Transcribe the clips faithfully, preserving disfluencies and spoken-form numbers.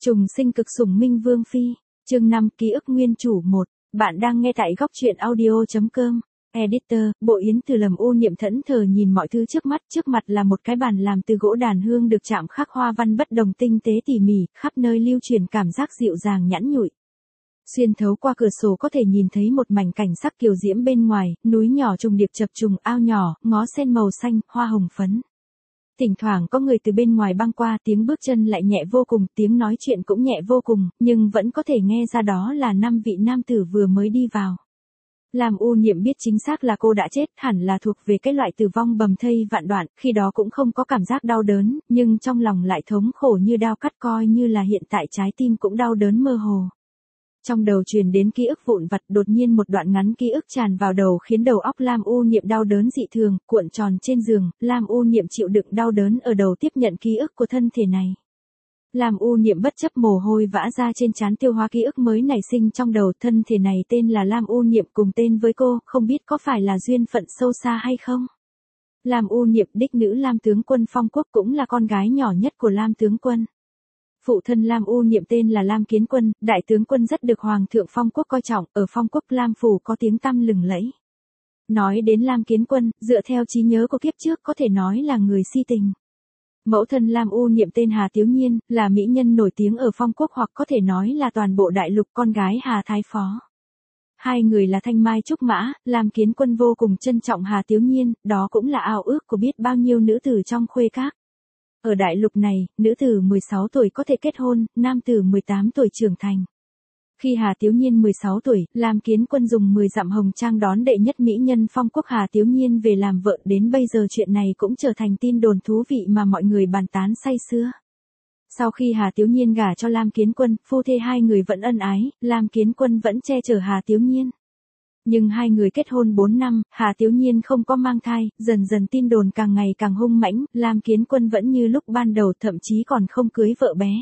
Trùng sinh cực sủng Minh Vương Phi, chương năm ký ức nguyên chủ một, bạn đang nghe tại góc truyện audio.com. Editor, Bộ Yến Từ lầm u niệm thẫn thờ nhìn mọi thứ trước mắt, trước mặt là một cái bàn làm từ gỗ đàn hương được chạm khắc hoa văn bất đồng tinh tế tỉ mỉ, khắp nơi lưu truyền cảm giác dịu dàng nhẵn nhụi. Xuyên thấu qua cửa sổ có thể nhìn thấy một mảnh cảnh sắc kiều diễm bên ngoài, núi nhỏ trùng điệp chập trùng, ao nhỏ, ngó sen màu xanh, hoa hồng phấn. Thỉnh thoảng có người từ bên ngoài băng qua, tiếng bước chân lại nhẹ vô cùng, tiếng nói chuyện cũng nhẹ vô cùng, nhưng vẫn có thể nghe ra đó là năm vị nam tử vừa mới đi vào. Lam U Niệm biết chính xác là cô đã chết, hẳn là thuộc về cái loại tử vong bầm thây vạn đoạn, khi đó cũng không có cảm giác đau đớn, nhưng trong lòng lại thống khổ như đao cắt, coi như là hiện tại trái tim cũng đau đớn mơ hồ. Trong đầu truyền đến ký ức vụn vặt, đột nhiên một đoạn ngắn ký ức tràn vào đầu khiến đầu óc Lam U Niệm đau đớn dị thường, cuộn tròn trên giường, Lam U Niệm chịu đựng đau đớn ở đầu tiếp nhận ký ức của thân thể này. Lam U Niệm bất chấp mồ hôi vã ra trên trán tiêu hóa ký ức mới nảy sinh trong đầu, thân thể này tên là Lam U Niệm, cùng tên với cô, không biết có phải là duyên phận sâu xa hay không? Lam U Niệm đích nữ Lam tướng quân Phong Quốc, cũng là con gái nhỏ nhất của Lam tướng quân. Phụ thân Lam U Niệm tên là Lam Kiến Quân, đại tướng quân rất được Hoàng thượng Phong Quốc coi trọng, ở Phong Quốc Lam phủ có tiếng tăm lừng lẫy. Nói đến Lam Kiến Quân, dựa theo trí nhớ của kiếp trước có thể nói là người si tình. Mẫu thân Lam U Niệm tên Hà Tiếu Nhiên, là mỹ nhân nổi tiếng ở Phong Quốc, hoặc có thể nói là toàn bộ đại lục, con gái Hà Thái Phó. Hai người là thanh mai trúc mã, Lam Kiến Quân vô cùng trân trọng Hà Tiếu Nhiên, đó cũng là ao ước của biết bao nhiêu nữ tử trong khuê các. Ở đại lục này, nữ tử mười sáu tuổi có thể kết hôn, nam tử mười tám tuổi trưởng thành. Khi Hà Tiếu Nhiên mười sáu tuổi, Lam Kiến Quân dùng mười dặm hồng trang đón đệ nhất mỹ nhân Phong Quốc Hà Tiếu Nhiên về làm vợ, đến bây giờ chuyện này cũng trở thành tin đồn thú vị mà mọi người bàn tán say sưa. Sau khi Hà Tiếu Nhiên gả cho Lam Kiến Quân, phu thê hai người vẫn ân ái, Lam Kiến Quân vẫn che chở Hà Tiếu Nhiên. Nhưng hai người kết hôn bốn năm, Hà Tiếu Nhiên không có mang thai, dần dần tin đồn càng ngày càng hung mãnh, Lam Kiến Quân vẫn như lúc ban đầu, thậm chí còn không cưới vợ bé.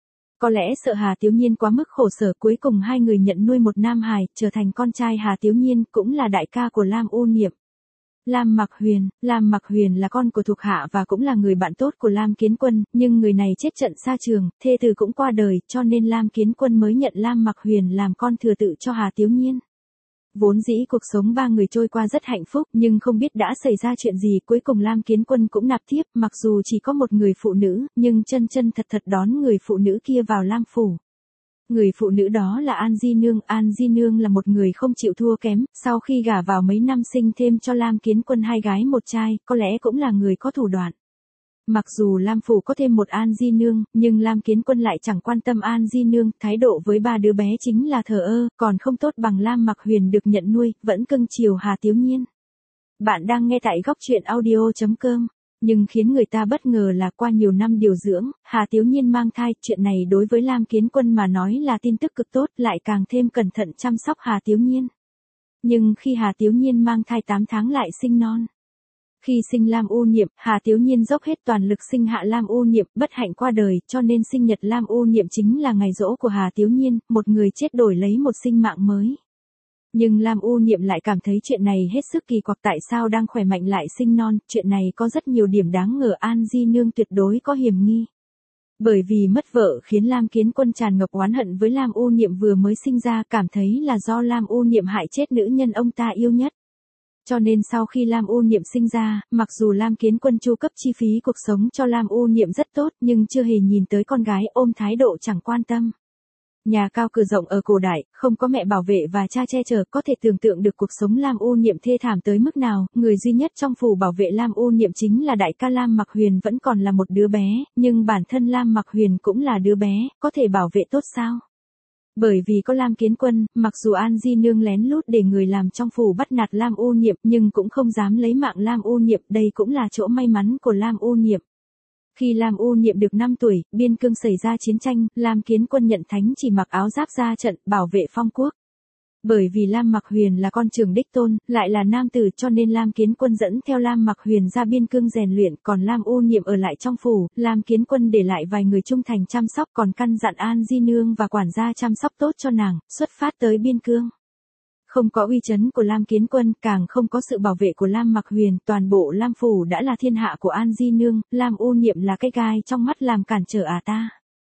Có lẽ sợ Hà Tiếu Nhiên quá mức khổ sở, cuối cùng hai người nhận nuôi một nam hài, trở thành con trai Hà Tiếu Nhiên, cũng là đại ca của Lam U Niệm. Lam Mặc Huyền, Lam Mặc Huyền là con của thuộc hạ và cũng là người bạn tốt của Lam Kiến Quân, nhưng người này chết trận xa trường, thê tử cũng qua đời, cho nên Lam Kiến Quân mới nhận Lam Mặc Huyền làm con thừa tự cho Hà Tiếu Nhiên. Vốn dĩ cuộc sống ba người trôi qua rất hạnh phúc, nhưng không biết đã xảy ra chuyện gì, cuối cùng Lam Kiến Quân cũng nạp thiếp, mặc dù chỉ có một người phụ nữ, nhưng chân chân thật thật đón người phụ nữ kia vào Lam phủ. Người phụ nữ đó là An Di Nương, An Di Nương là một người không chịu thua kém, sau khi gả vào mấy năm sinh thêm cho Lam Kiến Quân hai gái một trai, có lẽ cũng là người có thủ đoạn. Mặc dù Lam phủ có thêm một An Di Nương, nhưng Lam Kiến Quân lại chẳng quan tâm An Di Nương, thái độ với ba đứa bé chính là thờ ơ, còn không tốt bằng Lam Mặc Huyền được nhận nuôi, vẫn cưng chiều Hà Tiếu Nhiên. Bạn đang nghe tại góc truyện audio.com, nhưng khiến người ta bất ngờ là qua nhiều năm điều dưỡng, Hà Tiếu Nhiên mang thai, chuyện này đối với Lam Kiến Quân mà nói là tin tức cực tốt, lại càng thêm cẩn thận chăm sóc Hà Tiếu Nhiên. Nhưng khi Hà Tiếu Nhiên mang thai tám tháng lại sinh non. Khi sinh Lam U Niệm, Hà Tiếu Nhiên dốc hết toàn lực sinh hạ Lam U Niệm, bất hạnh qua đời, cho nên sinh nhật Lam U Niệm chính là ngày giỗ của Hà Tiếu Nhiên, một người chết đổi lấy một sinh mạng mới. Nhưng Lam U Niệm lại cảm thấy chuyện này hết sức kỳ quặc, tại sao đang khỏe mạnh lại sinh non, chuyện này có rất nhiều điểm đáng ngờ, An Di Nương tuyệt đối có hiểm nghi. Bởi vì mất vợ khiến Lam Kiến Quân tràn ngập oán hận với Lam U Niệm vừa mới sinh ra, cảm thấy là do Lam U Niệm hại chết nữ nhân ông ta yêu nhất. Cho nên sau khi Lam U Niệm sinh ra, mặc dù Lam Kiến Quân chu cấp chi phí cuộc sống cho Lam U Niệm rất tốt, nhưng chưa hề nhìn tới con gái, ôm thái độ chẳng quan tâm. Nhà cao cửa rộng ở cổ đại, không có mẹ bảo vệ và cha che chở, có thể tưởng tượng được cuộc sống Lam U Niệm thê thảm tới mức nào, người duy nhất trong phủ bảo vệ Lam U Niệm chính là đại ca Lam Mặc Huyền, vẫn còn là một đứa bé, nhưng bản thân Lam Mặc Huyền cũng là đứa bé, có thể bảo vệ tốt sao? Bởi vì có Lam Kiến Quân, mặc dù An Di Nương lén lút để người làm trong phủ bắt nạt Lam U Niệm, nhưng cũng không dám lấy mạng Lam U Niệm, đây cũng là chỗ may mắn của Lam U Niệm. Khi Lam U Niệm được năm tuổi, biên cương xảy ra chiến tranh, Lam Kiến Quân nhận thánh chỉ mặc áo giáp ra trận, bảo vệ Phong Quốc. Bởi vì Lam Mặc Huyền là con trưởng đích tôn, lại là nam tử, cho nên Lam Kiến Quân dẫn theo Lam Mặc Huyền ra biên cương rèn luyện, còn Lam U Niệm ở lại trong phủ, Lam Kiến Quân để lại vài người trung thành chăm sóc, còn căn dặn An Di Nương và quản gia chăm sóc tốt cho nàng, xuất phát tới biên cương. Không có uy chấn của Lam Kiến Quân, càng không có sự bảo vệ của Lam Mặc Huyền, toàn bộ Lam phủ đã là thiên hạ của An Di Nương, Lam U Niệm là cái gai trong mắt làm cản trở à ta.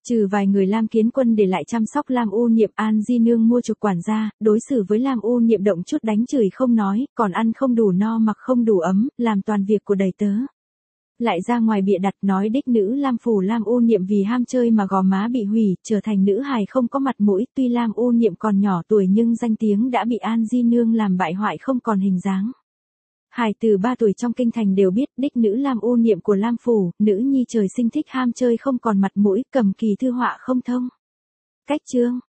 Trừ vài người Lam Kiến Quân để lại chăm sóc Lam U Niệm, An Di Nương mua chuộc quản gia, đối xử với Lam U Niệm động chút đánh chửi không nói, còn ăn không đủ no mặc không đủ ấm, làm toàn việc của đầy tớ. Lại ra ngoài bịa đặt nói đích nữ Lam phủ Lam U Niệm vì ham chơi mà gò má bị hủy, trở thành nữ hài không có mặt mũi, tuy Lam U Niệm còn nhỏ tuổi nhưng danh tiếng đã bị An Di Nương làm bại hoại không còn hình dáng. Hài từ ba tuổi trong kinh thành đều biết đích nữ Lam U Niệm của Lam phủ, nữ nhi trời sinh thích ham chơi không còn mặt mũi, cầm kỳ thư họa không thông. Cách chương